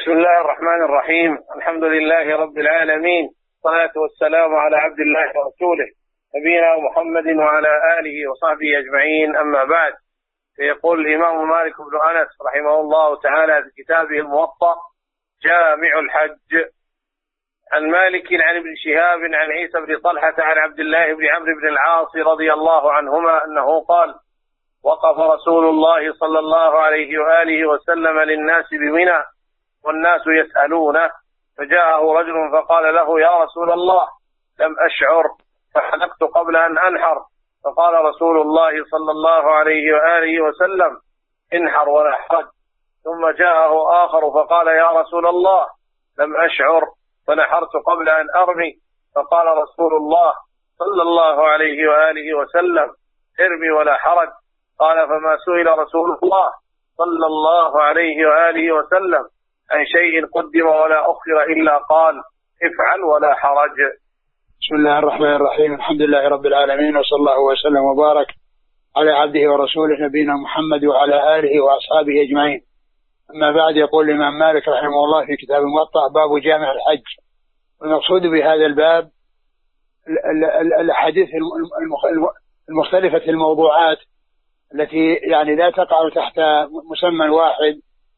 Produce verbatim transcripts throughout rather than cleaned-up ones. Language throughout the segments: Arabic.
بسم الله الرحمن الرحيم. الحمد لله رب العالمين، والصلاة والسلام على عبد الله ورسوله نبينا محمد وعلى آله وصحبه أجمعين، أما بعد. فيقول الإمام مالك بن أنس رحمه الله تعالى في كتابه الموطأ جامع الحج عن مالك عن ابن شهاب عن عيسى بن طلحة عن عبد الله بن عمرو بن العاص رضي الله عنهما أنه قال: وقف رسول الله صلى الله عليه وآله وسلم للناس بمنى والناس يسألونه، فجاءه رجل فقال له: يا رسول الله، لم أشعر فحلقت قبل أن أنحر. فقال رسول الله صلى الله عليه وآله وسلم: انحر ولا حرج. ثم جاءه آخر فقال: يا رسول الله، لم أشعر فنحرت قبل أن أرمي. فقال رسول الله صلى الله عليه وآله وسلم: ارمي ولا حرج. قال: فما سئل رسول الله صلى الله عليه وآله وسلم عن شيء قدم ولا أخر إلا قال: افعل ولا حرج. بسم الله الرحمن الرحيم. الحمد لله رب العالمين، وصلى الله وسلم وبارك على عبده ورسوله نبينا محمد وعلى آله وأصحابه أجمعين. أما بعد، يقول الإمام مالك رحمه الله في كتاب الموطأ: باب جامع الحج. والمقصود بهذا الباب الأحاديث المختلفة الموضوعات التي يعني لا تقع تحت مسمى واحد،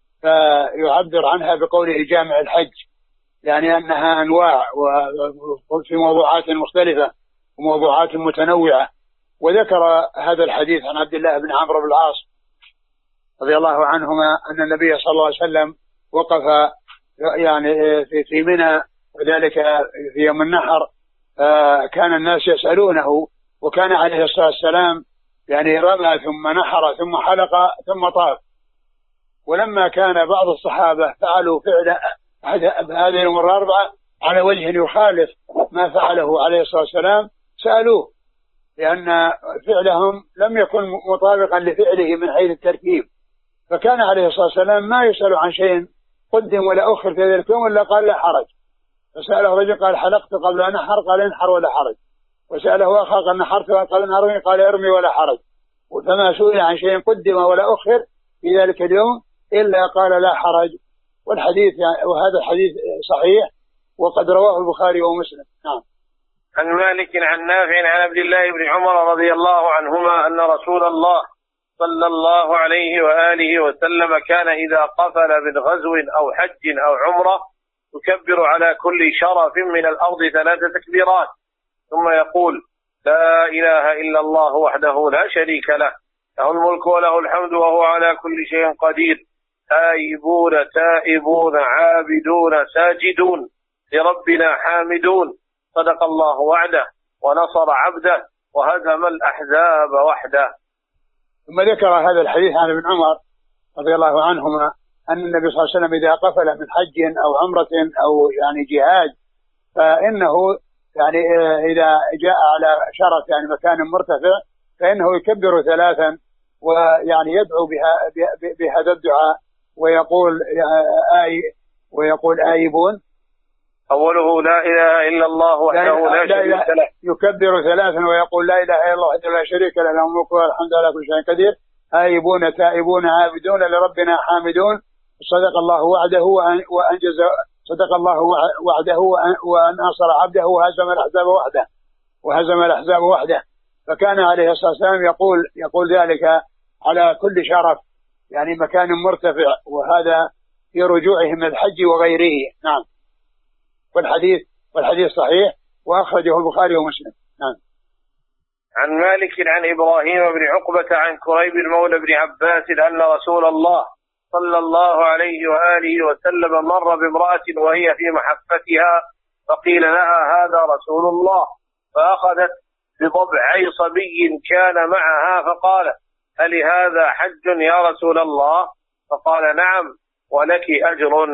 فيعبر عنها بقوله جامع الحج، يعني أنها أنواع وفي موضوعات مختلفة وموضوعات متنوعة. وذكر هذا الحديث عن عبد الله بن عمرو بن العاص رضي الله عنهما أن النبي صلى الله عليه وسلم وقف يعني في منى، وذلك في يوم النحر. كان الناس يسألونه، وكان عليه الصلاة والسلام يعني رمى ثم نحر ثم حلق ثم طاف. ولما كان بعض الصحابة فعلوا فعل هذه الأمور الأربعة على وجه يخالف ما فعله عليه الصلاة والسلام سألوه، لأن فعلهم لم يكن مطابقا لفعله من حيث الترتيب. فكان عليه الصلاة والسلام ما يسأل عن شيء قدم ولا أخر في ذلك اليوم إلا قال: لا حرج. فسأله رجل قال: حلقت قبل أن أنحر، قال: انحر ولا حرج. وسأله آخر قال: نحرت، قال: ارمي، قال: ارمي ولا حرج. فما سئل عن شيء قدم ولا أخر في ذلك اليوم إلا قال: لا حرج. والحديث يعني وهذا الحديث صحيح، وقد رواه البخاري ومسلم. نعم. عن مالك عن نافع عن عبد الله بن عمر رضي الله عنهما أن رسول الله صلى الله عليه وآله وسلم كان إذا قفل من غزو أو حج أو عمرة يكبر على كل شرف من الأرض ثلاث تكبيرات، ثم يقول: لا إله إلا الله وحده لا شريك له، له الملك وله الحمد وهو على كل شيء قدير، آيبون تائبون عابدون ساجدون لربنا حامدون، صدق الله وعده ونصر عبده وهزم الأحزاب وحده. ثم ذكر هذا الحديث عن ابن عمر رضي الله عنهما أن النبي صلى الله عليه وسلم إذا قفل من حج أو عمرة أو يعني جهاد، فإنه يعني إذا جاء على شرف يعني مكان مرتفع فإنه يكبر ثلاثا، ويعني يدعو بها بهذا الدعاء، ويقول آي ويقول آيبون، أوله لا إله إلا الله وحده لا شريك له، يكبر ثلاثا ويقول: لا إله إلا الله وحده لا شريك له، له الملك والحمد على كل شيء قدير، آيبون تائبون عابدون لربنا حامدون، صدق الله وعده وأنجز صدق الله وعده وأنصر عبده وهزم الأحزاب وحده وهزم الأحزاب وحده. فكان عليه الصلاة والسلام يقول يقول ذلك على كل شرف، يعني مكان مرتفع، وهذا في رجوعه من الحج وغيره. نعم. والحديث والحديث صحيح، وأخرجه البخاري ومسلم. نعم. عن مالك عن إبراهيم بن عقبة عن كريب المولى بن عباس أن رسول الله صلى الله عليه وآله وسلم مر بامرأة وهي في محفتها، فقيل لها: هذا رسول الله. فأخذت بضبعي صبي كان معها فقال: هل هذا حج يا رسول الله؟ فقال: نعم ولك أجر.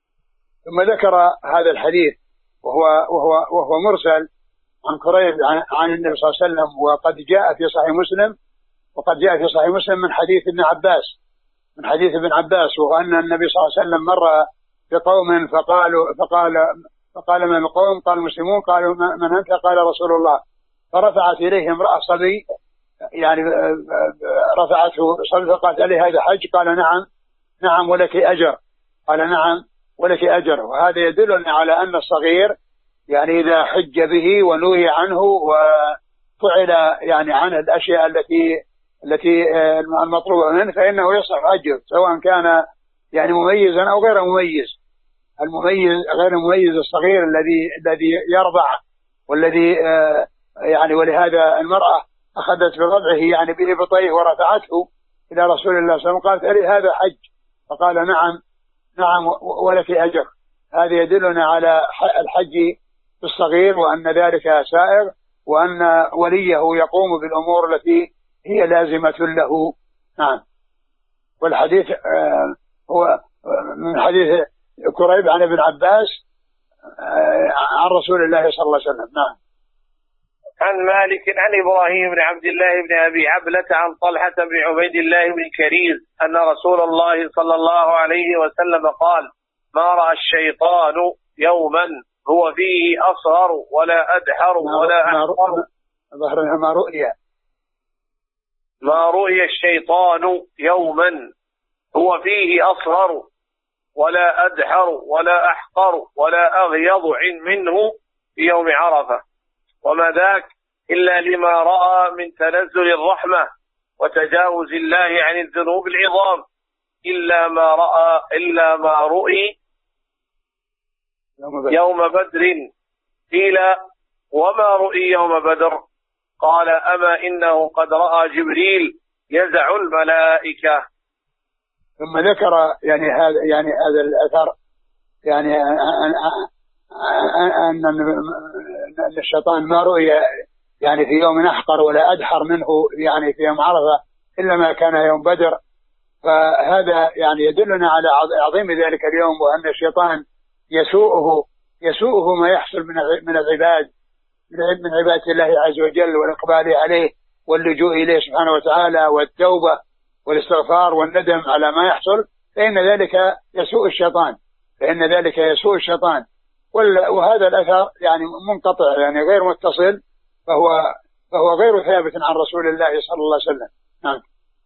ثم ذكر هذا الحديث وهو وهو وهو مرسل عن كريب عن, عن النبي صلى الله عليه وسلم، وقد جاء في صحيح مسلم وقد جاء في صحيح مسلم من حديث ابن عباس من حديث ابن عباس وأن النبي صلى الله عليه وسلم مر بقوم فقالوا فقال فقال من القوم؟ قال: المسلمون. قالوا: من أنت؟ قال: رسول الله. فرفعت إليه امرأة صبي، يعني رفعته صبي، فقالت: هل هذا حج؟ قال: نعم. نعم ولك أجر. قال: نعم ولك أجر. وهذا يدلنا على أن الصغير يعني إذا حج به ونهي عنه وفعل يعني عنه الأشياء التي التي المطلوبة منه فإنه يصح أجر، سواء كان يعني مميزا أو غير مميز. المميز غير المميز الصغير الذي الذي يرضع والذي يعني، ولهذا المرأة أخذت برضعه يعني بإبطيه ورفعته إلى رسول الله صلى الله عليه وسلم، قالت ألي هذا حج؟ فقال نعم نعم ولك أجر. هذا يدلنا على الحج بالصغير وأن ذلك سائر، وأن وليه يقوم بالأمور التي هي لازمة له. نعم. والحديث هو من حديث كريب عن ابن عباس عن رسول الله صلى الله عليه وسلم. نعم. عن مالك عن إبراهيم بن عبد الله بن أبي عبلة عن طلحة بن عبيد الله بن كريز أن رسول الله صلى الله عليه وسلم قال: ما رأى الشيطان يوما هو فيه أصغر ولا أدحر ولا أحقر. ما رؤيا ما رؤي الشيطان يوما هو فيه أصغر ولا أدحر ولا أحقر ولا أغيض منه في يوم عرفة، وما ذاك إلا لما رأى من تنزل الرحمة وتجاوز الله عن الذنوب العظام، إلا ما رأى إلا ما رؤي يوم بدر. قيل: وما رؤي يوم بدر؟ قال: أما إنه قد رأى جبريل يزع الملائكة. ثم ذكر يعني هذا يعني هذا الأثر يعني أن أن الشيطان ما رؤي يعني في يوم أحقر ولا أدحر منه يعني في يوم عرفة إلا ما كان يوم بدر. فهذا يعني يدلنا على عظيم ذلك اليوم، وأن الشيطان يسوءه يسوءه ما يحصل من من العباد من عبادة الله عز وجل والإقبال عليه واللجوء إليه سبحانه وتعالى والتوبة والاستغفار والندم على ما يحصل، فإن ذلك يسوء الشيطان فإن ذلك يسوء الشيطان. وهذا الأثر يعني منقطع يعني غير متصل، فهو فهو غير ثابت عن رسول الله صلى الله عليه وسلم. نعم.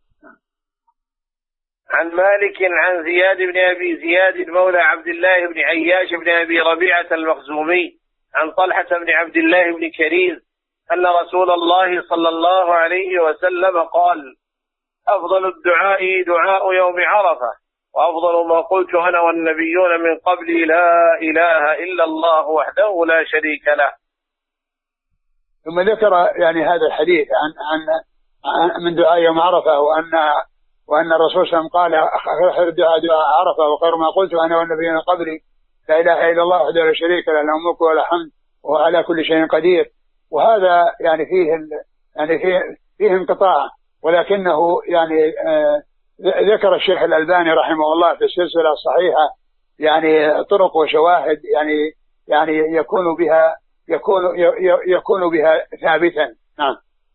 عن مالك عن زياد بن أبي زياد مولى عبد الله بن عياش بن أبي ربيعة المخزومي عن طلحة بن عبد الله بن كريز أن رسول الله صلى الله عليه وسلم قال: أفضل الدعاء دعاء يوم عرفة، وأفضل ما قلت أنا والنبيون من قبلي لا إله إلا الله وحده لا شريك له. ثم ذكر يعني هذا الحديث عن عن من دعاء يوم عرفة، وأن وأن الرسول صلى الله عليه وسلم قال: خير الدعاء دعاء عرفة، وخير ما قلت أنا والنبيون من قبلي لا إله إلا الله وحده لا شريك له، له الملك وله الحمد وهو على كل شيء قدير. وهذا يعني فيه يعني فيه فيه انقطاع، ولكنه يعني آه ذكر الشيخ الألباني رحمه الله في السلسلة الصحيحة يعني طرق وشواهد يعني يعني يكون بها يكون يكون بها ثابتا. نعم.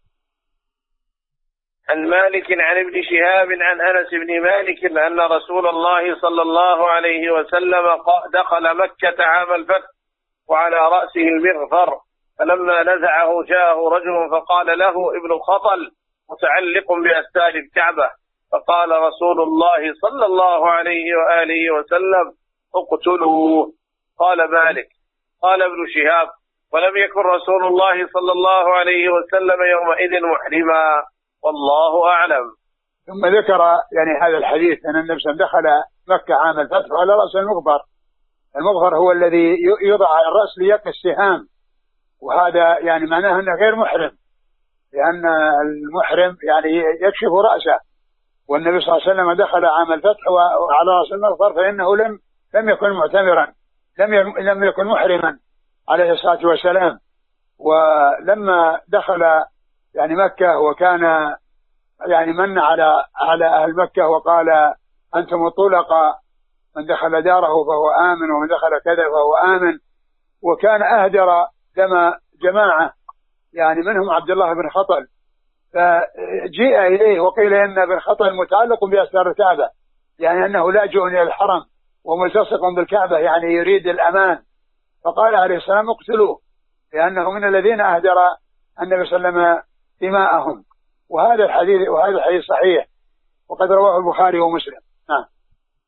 عن مالك عن ابن شهاب عن أنس بن مالك أن رسول الله صلى الله عليه وسلم دخل مكة عام الفتح وعلى رأسه المغفر، فلما نزعه جاءه رجل فقال له ابن الخطل متعلق بأستار الكعبة، فقال رسول الله صلى الله عليه وآله وسلم: اقتلوه. قال مالك: قال ابن شهاب: ولم يكن رسول الله صلى الله عليه وسلم يومئذ محرما، والله أعلم. ثم ذكر يعني هذا الحديث أن النبي صلى الله عليه وسلم دخل مكة عام الفتح على رأس المغفر. المغفر هو الذي يوضع على الرأس ليقي السهام، وهذا يعني معناه أنه غير محرم، لأن المحرم يعني يكشف رأسه، والنبي صلى الله عليه وسلم دخل عام الفتح وعلى رأس المغفر، فإنه لم لم يكن معتمرا، لم لم يكن محرما عليه الصلاة والسلام. ولما دخل يعني مكة وكان يعني من على على أهل مكة وقال: أنتم الطلقاء، من دخل داره فهو آمن ومن دخل كذا فهو آمن. وكان أهدر دم جماعة يعني منهم عبد الله بن خطل، فجيء إليه وقيل إن ابن خطل متعلق بأستار الكعبة، يعني أنه لاجئ إلى الحرم وملتصق بالكعبة، يعني يريد الأمان. فقال عليه السلام: اقتلوه، لأنه من الذين أهدر النبي صلى الله عليه وسلم دماءهم. وهذا الحديث وهذا الحديث صحيح، وقد رواه البخاري ومسلم. نعم.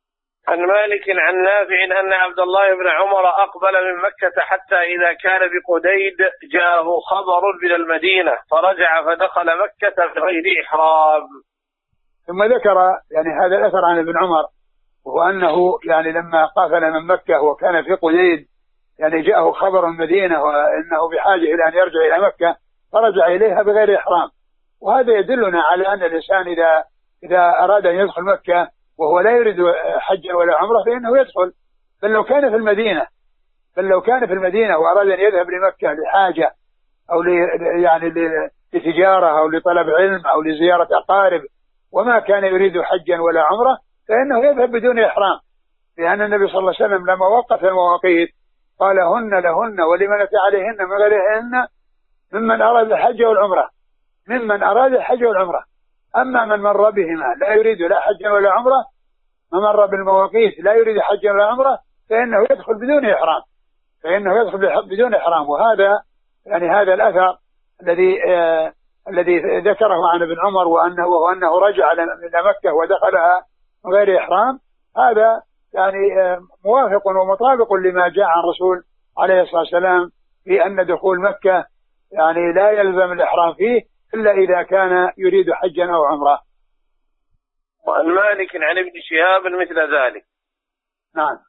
عن مالك عن نافع أن عبد الله بن عمر أقبل من مكة حتى إذا كان بقديد جاءه خبر من المدينة فرجع فدخل مكة بغير إحرام. ثم ذكر يعني هذا الأثر عن ابن عمر، وهو أنه يعني لما قافل من مكة وكان في قديد يعني جاءه خبر المدينة وأنه بحاجة إلى أن يرجع إلى مكة فرجع إليها بغير إحرام. وهذا يدلنا على أن الإنسان إذا إذا أراد أن يدخل مكة وهو لا يريد حجا ولا عمرة فإنه يدخل. بل لو كان في المدينة بل لو كان في المدينة وأراد أن يذهب لمكة لحاجة أو يعني لتجارة أو لطلب علم أو لزيارة أقارب وما كان يريد حجا ولا عمرة فإنه يذهب بدون إحرام، لأن النبي صلى الله عليه وسلم لما وقف المواقيت قال هن لهن ولمن أتى عليهن من غيرهن ممن أراد الحج والعمرة ممن أراد الحج والعمرة. أما من مر بهما لا يريد لا حجا ولا عمرة، من مر بالمواقيت لا يريد حجا ولا عمرة فإنه يدخل بدون إحرام فإنه يدخل بدون إحرام. وهذا يعني هذا الأثر الذي آه الذي ذكره عن ابن عمر وأنه وأنه رجع إلى مكة ودخلها من غير إحرام، هذا يعني آه موافق ومطابق لما جاء عن الرسول عليه الصلاة والسلام في أن دخول مكة يعني لا يلزم الإحرام فيه إلا إذا كان يريد حجا أو عمرة. وعن مالك عن ابن شهاب مثل ذلك. نعم.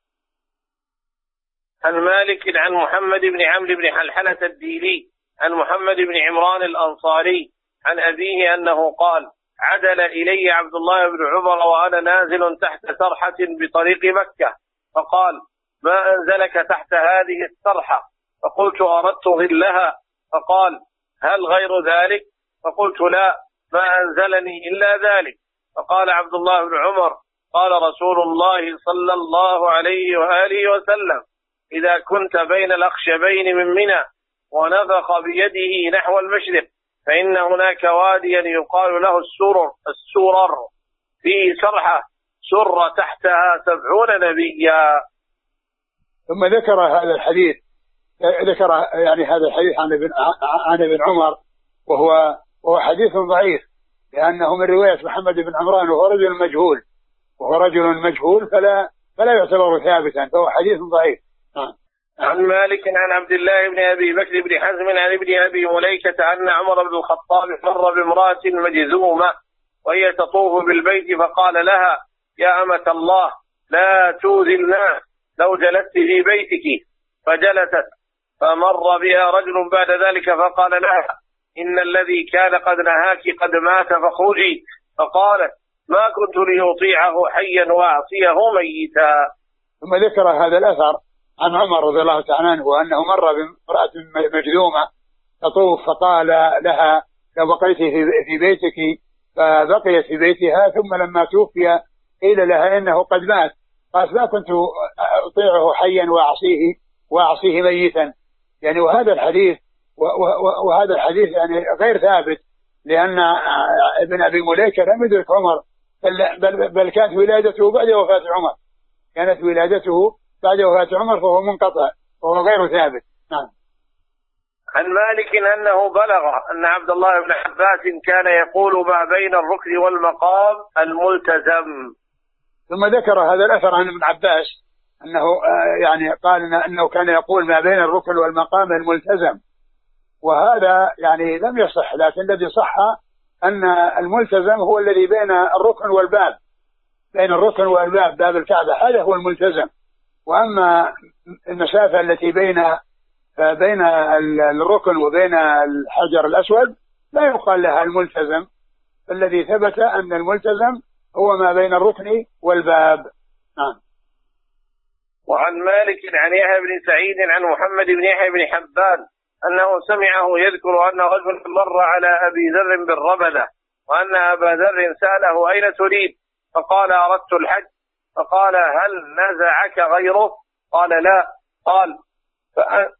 عن مالك عن محمد بن عمرو بن حلحلة الديلي عن محمد بن عمران الأنصاري عن أبيه أنه قال عدل إلي عبد الله بن عمر وأنا نازل تحت سرحة بطريق مكة فقال ما أنزلك تحت هذه السرحة؟ فقلت أردت ظلها. فقال هل غير ذلك؟ فقلت لا، ما أنزلني إلا ذلك. فقال عبد الله بن عمر قال رسول الله صلى الله عليه وآله وسلم إذا كنت بين الأخشبين من منى ونفخ بيده نحو المشرق فإن هناك واديا يقال له السرر السرر فيه سرحة سر تحتها سبعون نبيا. ثم ذكر هذا الحديث ذكر يعني هذا الحديث عن ابن عن ابن عمر وهو وهو حديث ضعيف لأنه من رواية محمد بن عمران وهو رجل مجهول وهو رجل مجهول فلا فلا يعتبر ثابتا فهو حديث ضعيف. عن مالك عن عبد الله بن أبي بكر بن حزم عن ابن أبي مليكة أن عمر بن الخطاب مر بامرأة مجذومة وهي تطوف بالبيت فقال لها يا أمة الله لا تؤذي الناس لو جلست في بيتك، فجلست فمر بها رجل بعد ذلك فقال لها إن الذي كان قد نهاك قد مات فاخرجي، فقالت ما كنت لأطيعه حيا وأعصيه ميتا. ثم ذكر هذا الأثر عن عمر رضي الله تعالى عنه وأنه مر بامرأة مجذومة تطوف فقال لها لو بقيت في بيتك، فبقيت في بيتها ثم لما توفي قيل لها إنه قد مات قالت ما كنت أطيعه حيا وأعصيه وأعصيه ميتا. يعني وهذا الحديث وهذا الحديث يعني غير ثابت لأن ابن أبي مليكة لم يدرك عمر بل, بل, بل كانت ولادته بعد وفاة عمر كانت ولادته بعد وفاة عمر فهو منقطع وهو غير ثابت. نعم. عن مالك أنه بلغ أن عبد الله بن عباس كان يقول ما بين الركن والمقام الملتزم. ثم ذكر هذا الأثر عن ابن عباس أنه يعني قال أنه كان يقول ما بين الركن والمقام الملتزم، وهذا يعني لم يصح، لكن الذي صح أن الملتزم هو الذي بين الركن والباب بين الركن والباب باب الكعبة هذا هو الملتزم. وأما المسافة التي بين بين الركن وبين الحجر الأسود لا يقال لها الملتزم، الذي ثبت أن الملتزم هو ما بين الركن والباب. نعم. وعن مالك عن يحيى بن سعيد عن محمد بن يحيى بن حبان أنه سمعه يذكر أن رجل مر على أبي ذر بالربذة وأن أبا ذر سأله أين تريد؟ فقال أردت الحج. فقال هل نزعك غيره؟ قال لا. قال فأ...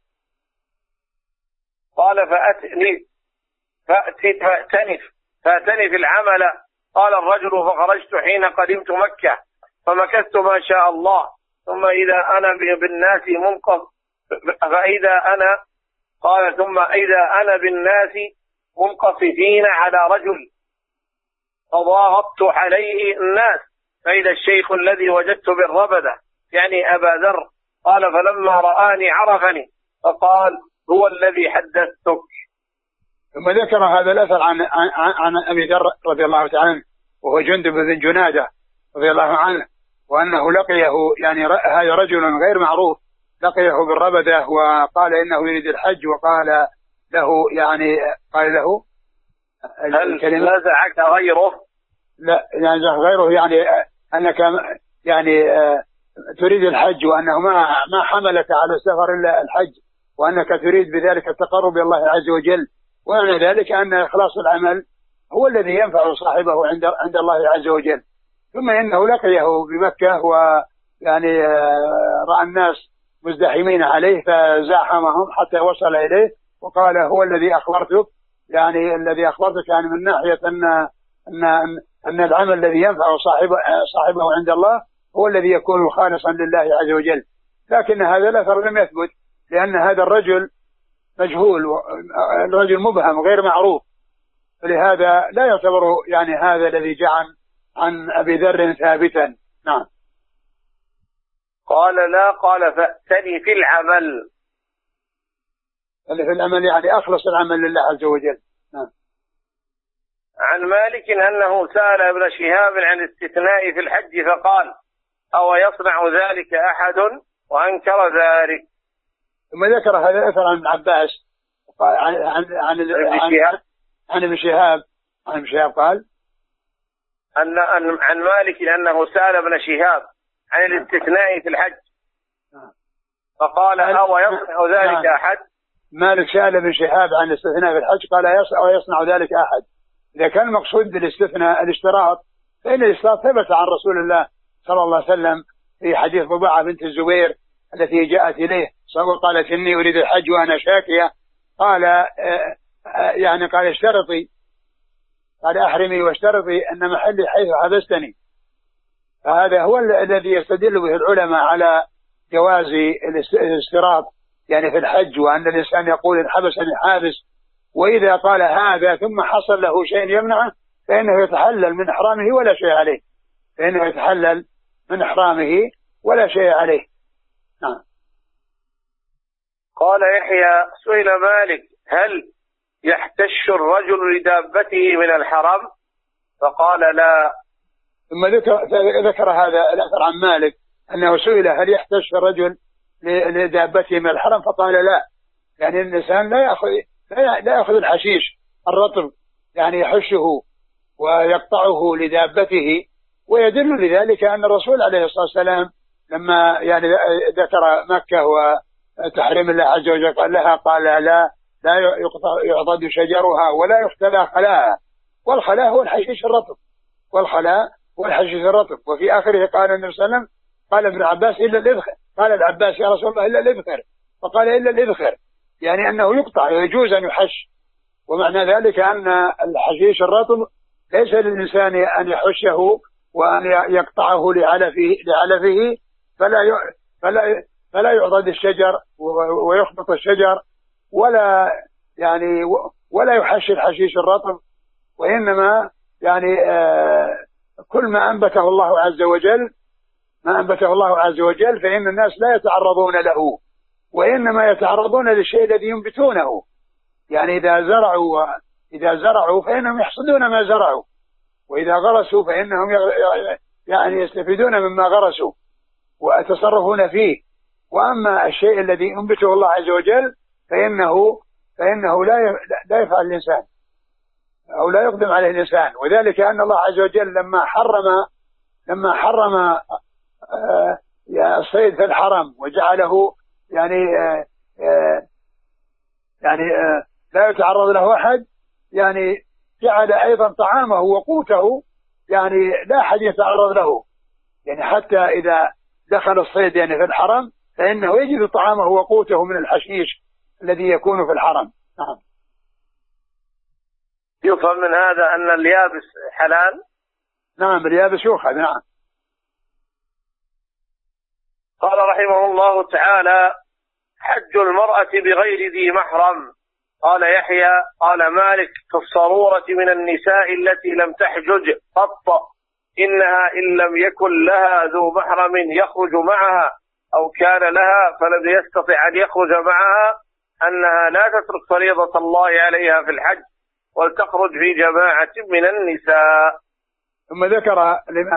قال فأتني فأتي فأتنف فأتنف العمل. قال الرجل فخرجت حين قدمت مكة فمكثت ما شاء الله ثم إذا أنا بالناس منقف فإذا أنا قال ثم إذا أنا بالناس منقصفين على رجل فضاغطت عليه الناس فإذا الشيخ الذي وجدت بالربدة يعني أبا ذر. قال فلما رآني عرفني فقال هو الذي حدثتك. ثم ذكر هذا الأثر عن, عن, عن أبي ذر رضي الله تعالى عنه وهو جندب بن جنادة رضي الله عنه، وأنه لقيه يعني هذا رجل غير معروف لقيه بالربدة وقال إنه يريد الحج، وقال له يعني قال له هل نزعك غيره؟ لا يعني غيره يعني أنك يعني تريد الحج، وأنه ما ما حملك على السفر إلا الحج، وأنك تريد بذلك التقرب إلى الله عز وجل، ومعنى ذلك أن إخلاص العمل هو الذي ينفع صاحبه عند عند الله عز وجل. ثم إنه لقيه بمكة ويعني رأى الناس مزدحمين عليه فزاحمهم حتى وصل إليه وقال هو الذي أخبرتك، يعني الذي أخبرتك يعني من ناحية أن أن أن العمل الذي ينفع صاحبه صاحبه عند الله هو الذي يكون خالصا لله عز وجل. لكن هذا الأثر لم يثبت لأن هذا الرجل مجهول، الرجل مبهم غير معروف، فلهذا لا يعتبر يعني هذا الذي جاء عن, عن أبي ذر ثابتا. نعم. قال لا، قال فأتني في العمل. اللي في العمل يعني أخلص العمل لله عز وجل. نعم. عن مالك أنه سأل ابن شهاب عن الاستثناء في الحج فقال أو يصنع ذلك أحد وأنكر ذلك. ثم ذكر هذا الأثر عن عباس عن عن عن عن ابن شهاب عن ابن شهاب قال أن عن مالك أنه سأل ابن شهاب عن الاستثناء في الحج فقال أو يصنع ذلك أحد. مالك سأل ابن شهاب عن الاستثناء في الحج قال أو يصنع ذلك أحد. إذا كان المقصود بالاستثناء الاشتراط فإن الاشتراط ثبت عن رسول الله صلى الله عليه وسلم في حديث رباعة بنت الزبير التي جاءت إليه قالت إني أريد الحج وأنا شاكية، قال يعني قال اشترطي، قال أحرمي واشترطي أن محلي حيث حبستني. فهذا هو الذي يستدل به العلماء على جواز الاشتراط يعني في الحج، وأن الإنسان يقول إن حبسني حابس، وإذا قال هذا ثم حصل له شيء يمنعه فإنه يتحلل من إحرامه ولا شيء عليه، فإنه يتحلل من إحرامه ولا شيء عليه. نعم. قال يحيى سئل مالك هل يحتش الرجل لدابته من الحرم؟ فقال لا. ثم ذكر, ذكر هذا الأثر عن مالك أنه سئل هل يحتش الرجل لدابته من الحرم فقال لا، يعني الإنسان لا يأخذ لا يأخذ الحشيش الرطب يعني يحشه ويقطعه لدابته. ويدل لذلك أن الرسول عليه الصلاة والسلام لما يعني ذكر مكة وتحريم الله عز وجل قال لها قال لا لا يعضد شجرها ولا يختلى خلاها، والخلاء هو الحشيش الرطب، والخلاء هو الحشيش الرطب. وفي آخره قال النبي صلى الله عليه وسلم قال ابن عباس إلا الإذخر، قال العباس يا رسول الله إلا الإذخر، فقال إلا الإذخر يعني أنه يقطع يجوز أن يحش. ومعنى ذلك أن الحشيش الرطب ليس للإنسان أن يحشه وأن يقطعه لعلفه, لعلفه فلا فلا فلا يعضد الشجر ويخبط الشجر ولا يعني ولا يحش الحشيش الرطب، وإنما يعني آه كل ما أنبته الله عز وجل ما أنبته الله عز وجل فإن الناس لا يتعرضون له، وإنما يتعرضون للشيء الذي ينبتونه. يعني إذا زرعوا إذا زرعوا فإنهم يحصدون ما زرعوا، وإذا غرسوا فإنهم يعني يستفيدون مما غرسوا ويتصرفون فيه. وأما الشيء الذي ينبته الله عز وجل فإنه فإنه لا لا يفعل الإنسان أو لا يقدم عليه الإنسان. وذلك أن الله عز وجل لما حرم لما حرم الصيد في الحرم وجعله يعني يعني لا يتعرض له أحد، يعني جعل أيضا طعامه وقوته يعني لا أحد يتعرض له، يعني حتى إذا دخل الصيد يعني في الحرم فإنه يجد طعامه وقوته من الحشيش الذي يكون في الحرم. نعم. يفهم من هذا أن اليابس حلال؟ نعم اليابس يؤخذ. نعم. قال رحمه الله تعالى حج المرأة بغير ذي محرم. قال يحيى قال مالك كالصرورة من النساء التي لم تحجج قط إنها إن لم يكن لها ذو محرم يخرج معها أو كان لها فلم يستطع أن يخرج معها أنها لا تترك فريضة الله عليها في الحج ولتخرج في جماعة من النساء. ثم ذكر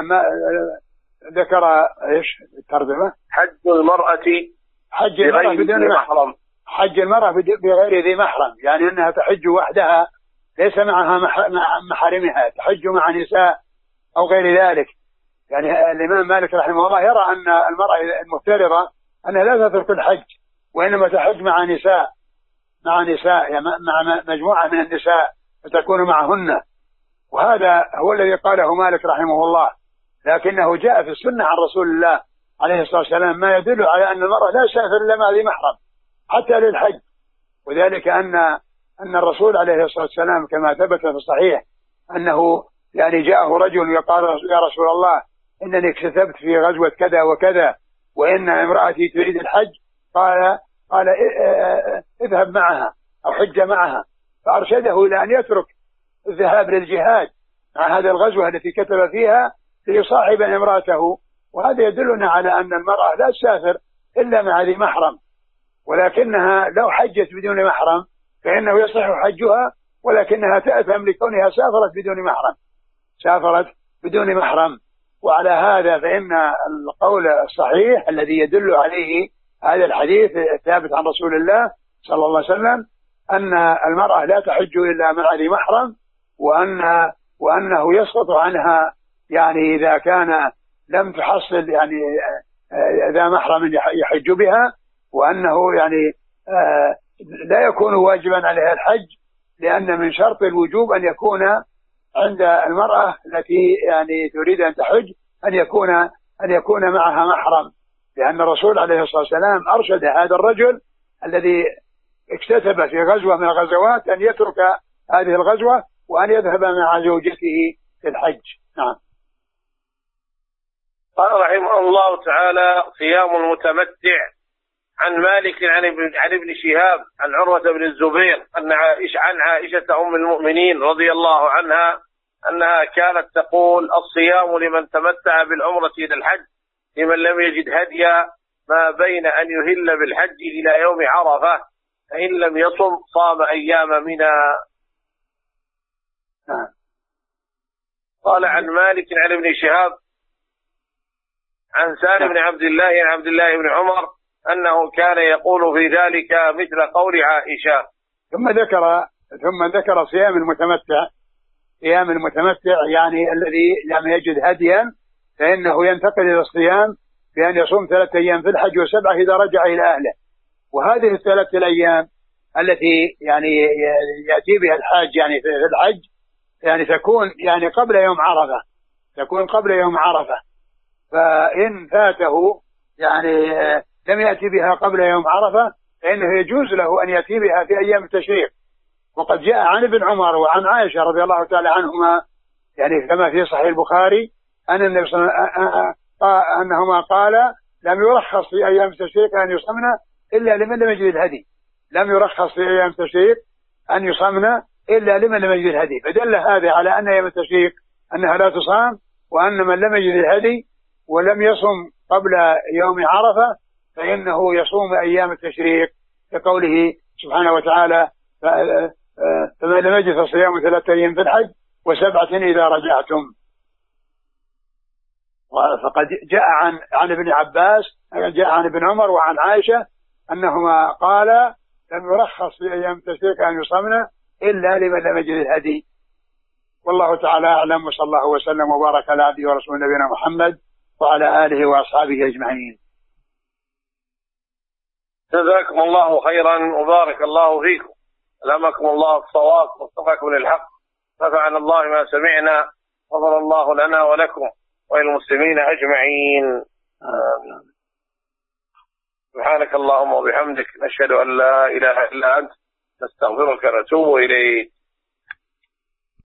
ذكر ايش الترجمة؟ حج المرأة حج المرأة بدون محرم. حج المرأة بغير ذي محرم، يعني أنها تحج وحدها ليس معها محارمها، تحج مع نساء أو غير ذلك. يعني الإمام مالك رحمه الله يرى أن المرأة المفترضة أنها لا تترك الحج وإنما تحج مع نساء مع نساء يعني مع مجموعة من النساء فتكون معهن، وهذا هو الذي قاله مالك رحمه الله. لكنه جاء في السنة عن رسول الله عليه الصلاة والسلام ما يدل على أن المرأة لا تسافر إلا مع ذي محرم حتى للحج، وذلك أن أن الرسول عليه الصلاة والسلام كما ثبت في الصحيح أنه يعني جاءه رجل يقال يا رسول الله إنني اكتسبت في غزوة كذا وكذا وإن امرأتي تريد الحج، قال قال اذهب معها أو حج معها، فأرشده إلى أن يترك الذهاب للجهاد مع هذا الغزوة التي كتب فيها ليصاحب امرأته. وهذا يدلنا على أن المرأة لا تسافر إلا مع ذي محرم، ولكنها لو حجت بدون محرم فإنه يصح حجها، ولكنها تأثم لكونها سافرت بدون محرم سافرت بدون محرم. وعلى هذا فإن القول الصحيح الذي يدل عليه هذا الحديث الثابت عن رسول الله صلى الله عليه وسلم أن المرأة لا تحج إلا مع ذي محرم، وأن وأنه يسقط عنها يعني إذا كان لم تحصل يعني ذا محرم يحج بها، وأنه يعني لا يكون واجبا عليها الحج، لأن من شرط الوجوب أن يكون عند المرأة التي يعني تريد أن تحج أن يكون أن يكون معها محرم، لأن الرسول عليه الصلاة والسلام أرشد هذا الرجل الذي اكتسب في غزوة من الغزوات أن يترك هذه الغزوة وأن يذهب مع زوجته في الحج. نعم. قال رحمه الله تعالى: صيام المتمتع. عن مالك عن ابن, عن ابن شهاب عن عروة بن الزبير أن عائشة عن عائشة أم المؤمنين رضي الله عنها أنها كانت تقول: الصيام لمن تمتع بالعمرة إلى الحج لمن لم يجد هديا ما بين أن يهل بالحج إلى يوم عرفة، فإن لم يصم صام أيام منى. قال عن مالك عن ابن شهاب عن سالم بن عبد الله عن عبد الله بن عمر أنه كان يقول في ذلك مثل قول عائشة. ثم ذكر ثم ذكر صيام المتمتع. صيام المتمتع يعني الذي لم يجد هديا فإنه ينتقل إلى الصيام بأن يصوم ثلاثة أيام في الحج وسبعة إذا رجع إلى أهله. وهذه الثلاثة الأيام التي يعني يأتي بها الحاج يعني في الحج يعني تكون يعني قبل يوم عرفة تكون قبل يوم عرفة فإن فاته يعني لم يأتي بها قبل يوم عرفة فإنه يجوز له أن يأتي بها في أيام التشريق. وقد جاء عن ابن عمر وعن عائشة رضي الله تعالى عنهما يعني كما في صحيح البخاري أن النبي صلى الله عليه وسلم أنهما قال: لم يرخص في أيام التشريق أن يصمنا إلا لمن لم يجد الهدي. لم يرخص في أيام التشريق أن يصمنا إلا لمن لم يجد الهدي. فدل هذا على أن أيام التشريق أنها لا تصام، وأن من لم يجد الهدي ولم يصم قبل يوم عرفة فإنه يصوم أيام التشريق كقوله سبحانه وتعالى: فمن لم يجد فصيام ثلاثة أيام في الحج وسبعة إذا رجعتم. فقد جاء عن عن ابن عباس جاء عن ابن عمر وعن عائشة أنهما قال: لم يرخص في أيام التشريق أن يصمنا إلا لمن لم يجد الهدي. والله تعالى أعلم، وصلى الله وسلم وبارك على عبده ورسوله نبينا محمد وعلى آله وأصحابه أجمعين. جزاكم الله خيرا وبارك الله فيكم، ألهمكم الله الصواب ووفقكم للحق، نفعنا الله ما سمعنا، غفر الله لنا ولكم وللمسلمين أجمعين. آمين. سبحانك اللهم وبحمدك، نشهد أن لا إله إلا أنت، نستغفرك ونتوب إليك.